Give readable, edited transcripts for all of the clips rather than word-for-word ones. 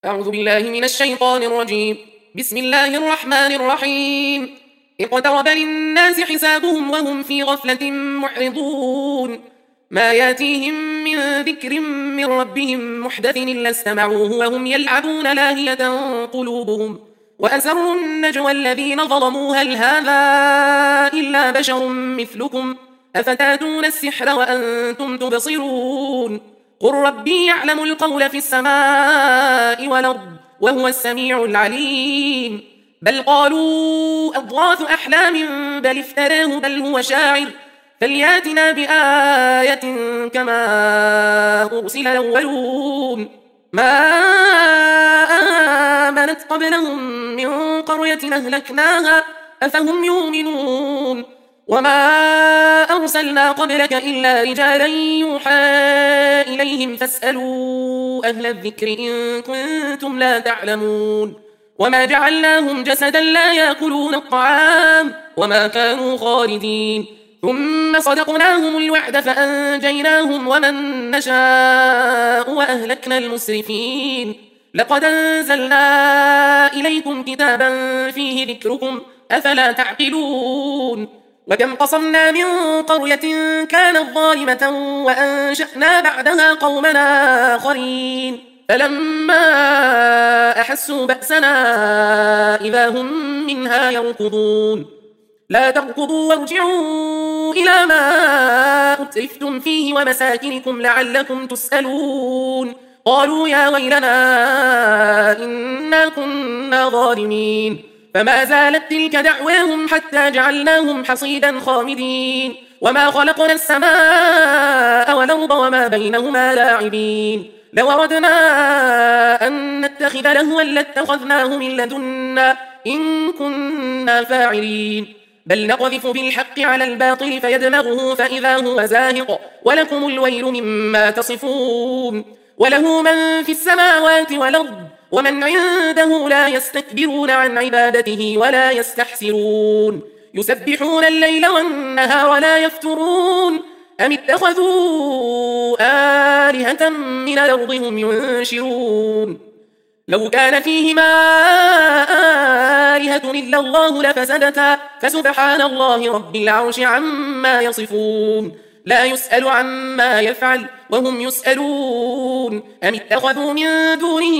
أعوذ بالله من الشيطان الرجيم. بسم الله الرحمن الرحيم. اقترب للناس حسابهم وهم في غفلة معرضون. ما ياتيهم من ذكر من ربهم محدث إلا استمعوه وهم يلعبون لاهية قلوبهم. وأسروا النجوى الذين ظلموا هل هذا إلا بشر مثلكم أفتاتون السحر وأنتم تبصرون. قل ربي يعلم القول في السماء والأرض وهو السميع العليم. بل قالوا أضغاث أحلام بل افتراه بل هو شاعر فلياتنا بآية كما أرسل الأولون. ما آمنت قبلهم من قرية أهلكناها أفهم يؤمنون. وما أرسلنا قبلك إلا رجالا يوحى إليهم فاسألوا أهل الذكر إن كنتم لا تعلمون. وما جعلناهم جسدا لا يأكلون الطعام وما كانوا خالدين ثم صدقناهم الوعد فأنجيناهم ومن نشاء وأهلكنا المسرفين. لقد أنزلنا إليكم كتابا فيه ذكركم أفلا تعقلون. وكم قصمنا من قرية كانت ظالمة وأنشأنا بعدها قومنا آخرين فلما أحسوا بأسنا إذا هم منها يركضون. لا تركضوا وارجعوا إلى ما أترفتم فيه ومساكنكم لعلكم تسألون. قالوا يا ويلنا إنا كنا ظالمين. فما زالت تلك دعواهم حتى جعلناهم حصيدا خامدين. وما خلقنا السماء والأرض وما بينهما لاعبين. لو أردنا أن نتخذ لهوا لاتخذناه من لدنا إن كنا فاعلين. بل نقذف بالحق على الباطل فيدمغه فإذا هو زاهق ولكم الويل مما تصفون. وله من في السماوات والأرض ومن عنده لا يستكبرون عن عبادته ولا يستحسرون. يسبحون الليل والنهار ولا يفترون. أم اتخذوا آلهة من الأرض هم ينشرون. لو كان فيهما آلهة إلا الله لفسدتا فسبحان الله رب العرش عما يصفون. لا يسأل عما يفعل وهم يسألون. أم اتخذوا من دونه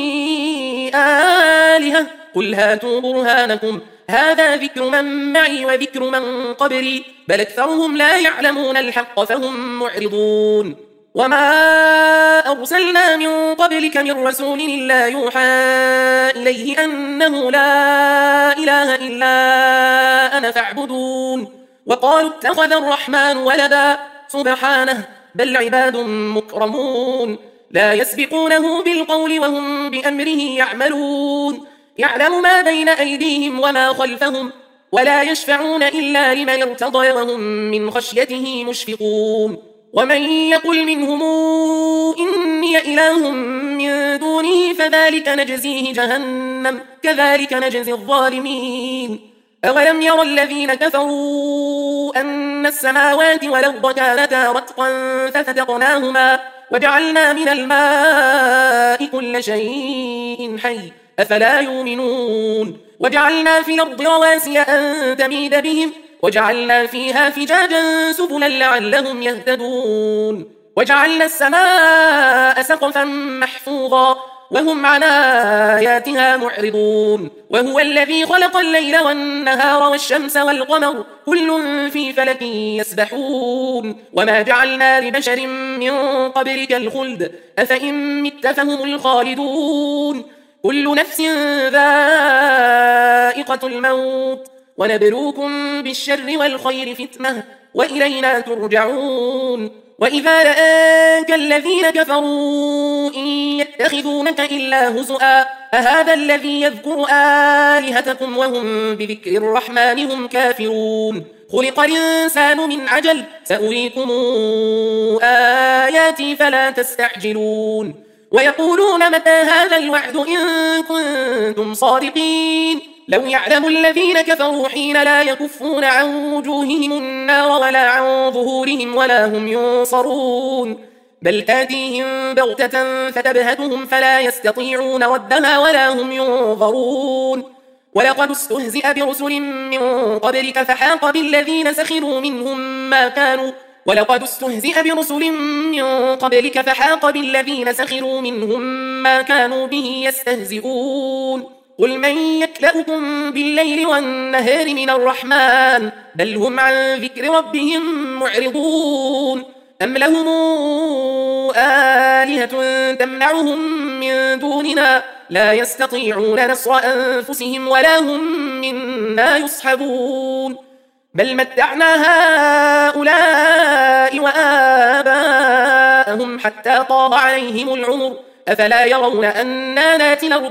آلهة قل هاتوا برهانكم هذا ذكر من معي وذكر من قبلي بل أكثرهم لا يعلمون الحق فهم معرضون. وما أرسلنا من قبلك من رسول إلا يوحى إليه أنه لا إله إلا أنا فاعبدون. وقالوا اتخذ الرحمن ولدا سبحانه بل عباد مكرمون لا يسبقونه بالقول وهم بأمره يعملون. يعلم ما بين أيديهم وما خلفهم ولا يشفعون إلا لمن ارتضى وهم من خشيته مشفقون. ومن يقل منهم إني إله من دونه فذلك نجزيه جهنم كذلك نجزي الظالمين. أولم ير الذين كفروا أن السماوات والأرض كانتا رتقا ففتقناهما وجعلنا من الماء كل شيء حي أفلا يؤمنون. وجعلنا في الأرض رواسي أن تميد بهم وجعلنا فيها فجاجا سبلا لعلهم يهتدون. وجعلنا السماء سقفا محفوظا وهم عن آياتها معرضون. وهو الذي خلق الليل والنهار والشمس والقمر كل في فلك يسبحون. وما جعلنا لبشر من قبلك الخلد أفإن مت فهم الخالدون. كل نفس ذائقة الموت ونبلوكم بالشر والخير فتنة وإلينا ترجعون. وإذا رآك الذين كفروا إن يتخذونك إلا هزؤا أهذا الذي يذكر آلهتكم وهم بذكر الرحمن هم كافرون. خلق الإنسان من عجل سأريكم آياتي فلا تستعجلون. ويقولون متى هذا الوعد إن كنتم صادقين. لو يعلم الذين كفروا حين لا يكفون عن وجوههم النار ولا عن ظهورهم ولا هم ينصرون. بل تاتيهم بغتة فتبهتهم فلا يستطيعون ردها ولا هم ينظرون ولقد استهزئ برسل من قبلك فحاق بالذين سخروا منهم ما كانوا به يستهزئون قل من يكلأكم بالليل والنهار من الرحمن بل هم عن ذكر ربهم معرضون أم لهم آلهة تمنعهم من دوننا لا يستطيعون نصر أنفسهم ولا هم منا يصحبون بل متعنا هؤلاء وآباءهم حتى طال عليهم العمر أفلا يرون أنا ناتي الأرض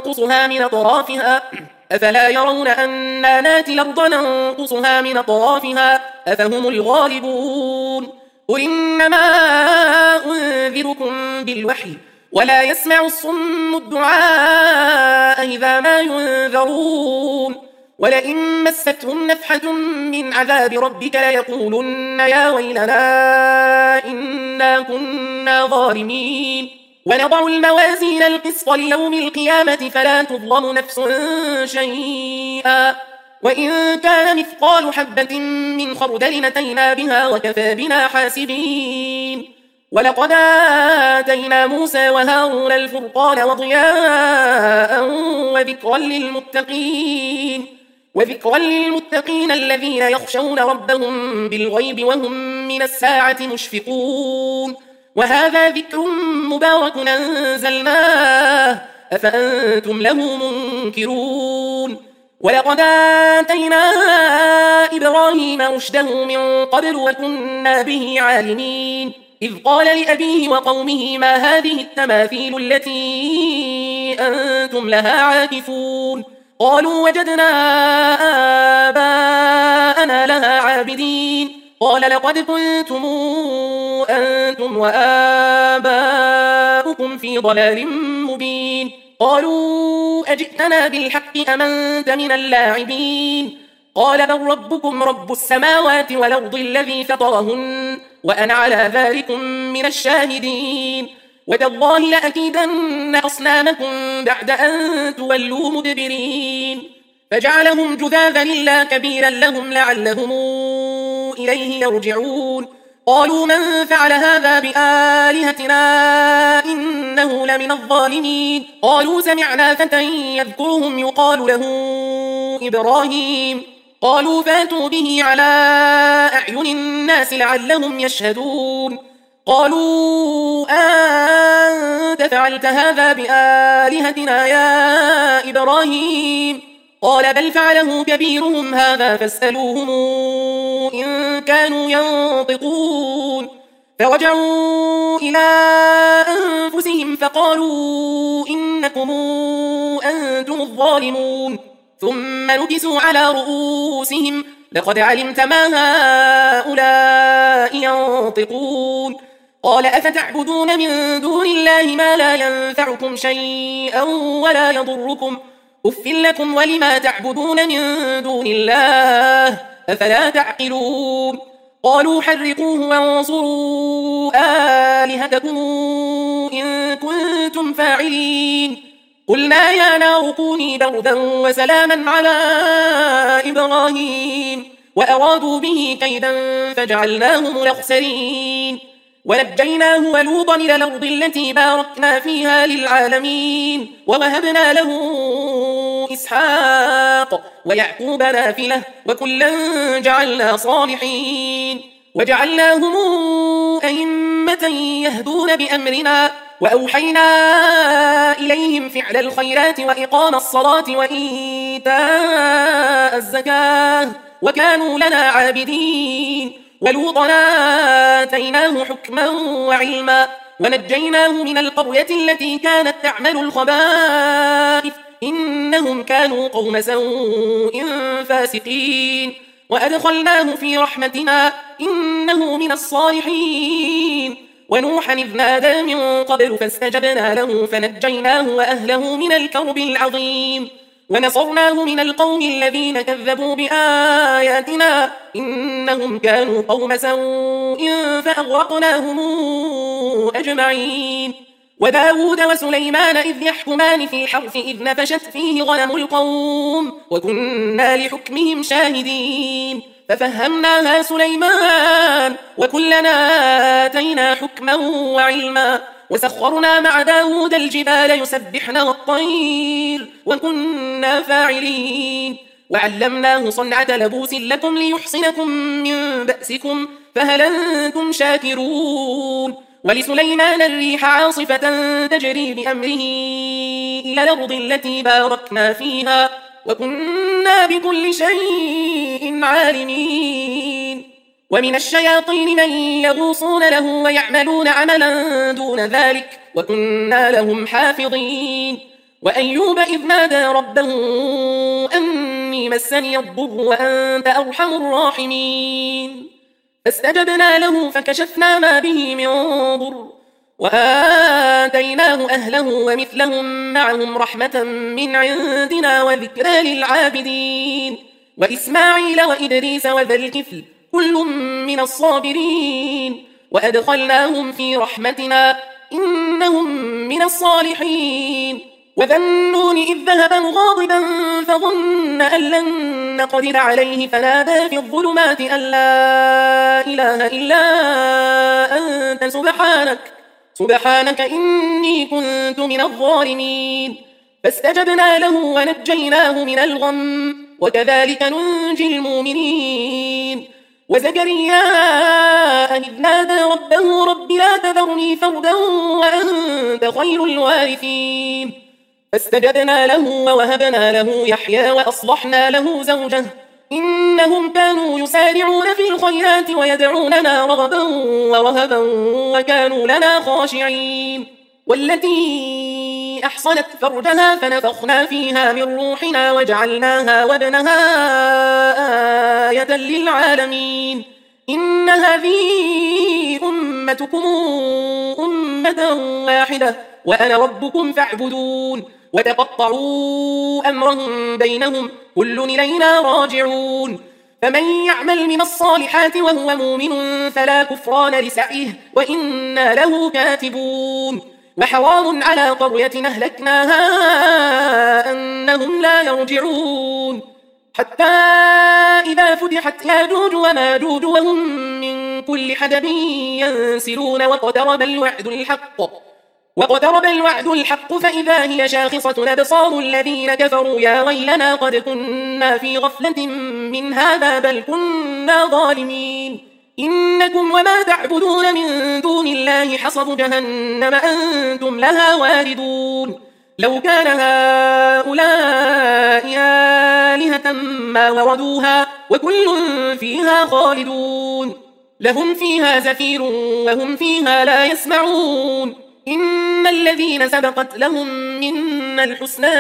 ننقصها من أطرافها أفهم الغالبون قل إنما أنذركم بالوحي ولا يسمع الصم الدعاء إذا ما ينذرون ولئن مستهم نفحة من عذاب ربك ليقولن يا ويلنا إنا كنا ظالمين ونضع الموازين القسط ليوم القيامة فلا تظلم نفس شيئا وإن كان مثقال حبة من خردل أتينا بها وكفى بنا حاسبين ولقد آتينا موسى وهارون الفرقان وضياء وذكرا للمتقين الذين يخشون ربهم بالغيب وهم من الساعة مشفقون وهذا ذكر مبارك أنزلناه أفأنتم له منكرون ولقد آتينا إبراهيم رشده من قبل وكنا به عالمين إذ قال لأبيه وقومه ما هذه التماثيل التي أنتم لها عاكفون قالوا وجدنا آباءنا لها عابدين قال لقد كنتم أنتم وآباؤكم في ضلال مبين قالوا أجئتنا بالحق أم أنت من اللاعبين قال بل ربكم رب السماوات والأرض الذي فطرهن وأنا على ذلك من الشاهدين وتالله لأكيدن أصنامكم بعد أن تولوا مدبرين فجعلهم جذاذا إلا كبيرا لهم لعلهم إليه يرجعون قالوا من فعل هذا بآلهتنا إنه لمن الظالمين قالوا سمعنا فتى يذكرهم يقال له إبراهيم قالوا فاتوا به على أعين الناس لعلهم يشهدون قالوا أنت فعلت هذا بآلهتنا يا إبراهيم قال بل فعله كبيرهم هذا فاسألوهم إن كانوا ينطقون فرجعوا إلى أنفسهم فقالوا إنكم أنتم الظالمون ثم نكسوا على رؤوسهم لقد علمت ما هؤلاء ينطقون قال أفتعبدون من دون الله ما لا ينفعكم شيئا ولا يضركم أف لكم ولما تعبدون من دون الله أفلا تعقلون قالوا حرقوه وانصروا آلهتكم إن كنتم فاعلين قلنا يا نار كوني بردا وسلاما على إبراهيم وأرادوا به كيدا فجعلناهم الأخسرين ونجيناه ولوطا إلى الأرض التي باركنا فيها للعالمين ووهبنا له إسحاق ويعقوب نافلة وكلا جعلنا صالحين وجعلناهم أئمة يهدون بأمرنا وأوحينا إليهم فعل الخيرات وإقام الصلاة وإيتاء الزكاة وكانوا لنا عابدين ولوطا آتيناه حكما وعلما ونجيناه من القرية التي كانت تعمل الخبائث إنهم كانوا قوم سوء فاسقين وأدخلناه في رحمتنا إنه من الصالحين ونوحا إذ نادى من قبل فاستجبنا له فنجيناه وأهله من الكرب العظيم ونصرناه من القوم الذين كذبوا بآياتنا إنهم كانوا قوم سوء فأغرقناهم أجمعين. وداود وسليمان إذ يحكمان في الحرث إذ نفشت فيه غنم القوم وكنا لحكمهم شاهدين ففهمناها سليمان وكلنا آتينا حكما وعلما وسخرنا مع داود الجبال يسبحن والطير وكنا فاعلين وعلمناه صنعة لبوس لكم ليحصنكم من بأسكم فهل أنتم شاكرون. ولسليمان الريح عاصفة تجري بأمره إلى الأرض التي باركنا فيها وكنا بكل شيء عالمين. ومن الشياطين من يغوصون له ويعملون عملا دون ذلك وكنا لهم حافظين. وأيوب إذ نادى ربه أني مسني الضر وأنت أرحم الراحمين فاستجبنا له فكشفنا ما به من ضر وآتيناه أهله ومثلهم معهم رحمة من عندنا وذكرى للعابدين. وإسماعيل وإدريس وذا الكفل كل من الصابرين وأدخلناهم في رحمتنا إنهم من الصالحين. وذا النون إذ ذهب مغاضبا فظن أن لن نقدر عليه فنادى في الظلمات أن لا إله إلا أنت سبحانك إني كنت من الظالمين فاستجبنا له ونجيناه من الغم وكذلك ننجي المؤمنين. وزكريا إذ نادى ربه رب لا تذرني فردا وأنت خير الوارثين فاستجبنا له ووهبنا له يحيى وأصلحنا له زوجه إنهم كانوا يسارعون في الخيرات ويدعوننا رغبا ورهبا وكانوا لنا خاشعين. والتي أحصنت فرجها فنفخنا فيها من روحنا وجعلناها وابنها آية للعالمين. إن هذه أمتكم أمة واحدة وأنا ربكم فاعبدون. وتقطعوا أمرهم بينهم كل إلينا راجعون. فمن يعمل من الصالحات وهو مؤمن فلا كفران لسعيه وإنا له كاتبون. وحرام على قرية أهلكناها أنهم لا يرجعون حتى إذا فتحت ياجوج وماجوج وهم من كل حدب ينسلون وقترب الوعد الحق فإذا هي شاخصة أبصار الذين كفروا يا ويلنا قد كنا في غفلة من هذا بل كنا ظالمين. إنكم وما تعبدون من دون الله حصب جهنم أنتم لها واردون. لو كان هؤلاء آلهة ما وردوها وكل فيها خالدون لهم فيها زفير وهم فيها لا يسمعون. إن الذين سبقت لهم منا الحسنى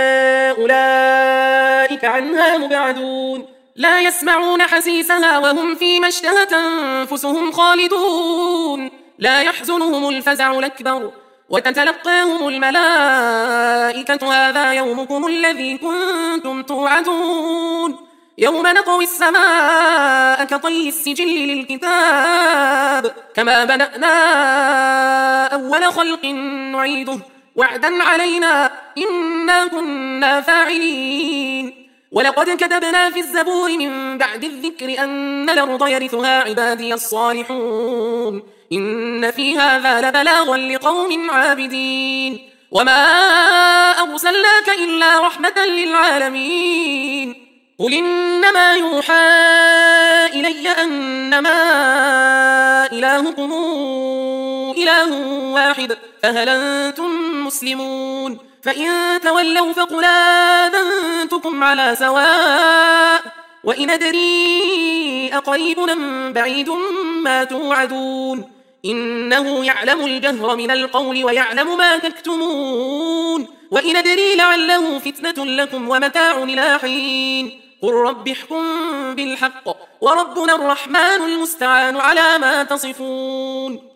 أولئك عنها مبعدون لا يسمعون حسيسها وهم فيما اشتهت أنفسهم خالدون لا يحزنهم الفزع الأكبر وتتلقاهم الملائكة هذا يومكم الذي كنتم توعدون. يوم نطوي السماء كطي السجل للكتاب كما بدأنا أول خلق نعيده وعدا علينا إنا كنا فاعلين. ولقد كتبنا في الزبور من بعد الذكر أن الأرض يرثها عبادي الصالحون إن في هذا لبلاغا لقوم عابدين. وما أرسلناك إلا رحمة للعالمين. قل إنما يوحى إلي أنما إلهكم إله واحد فهل أنتم مسلمون. فإن تولوا فقل آذنتكم على سواء وإن أدري أقريب أم بعيد ما توعدون إنه يعلم الجهر من القول ويعلم ما تكتمون. وإن أدري لعله فتنة لكم ومتاع إلى حين. قل رب احكم بالحق وربنا الرحمن المستعان على ما تصفون.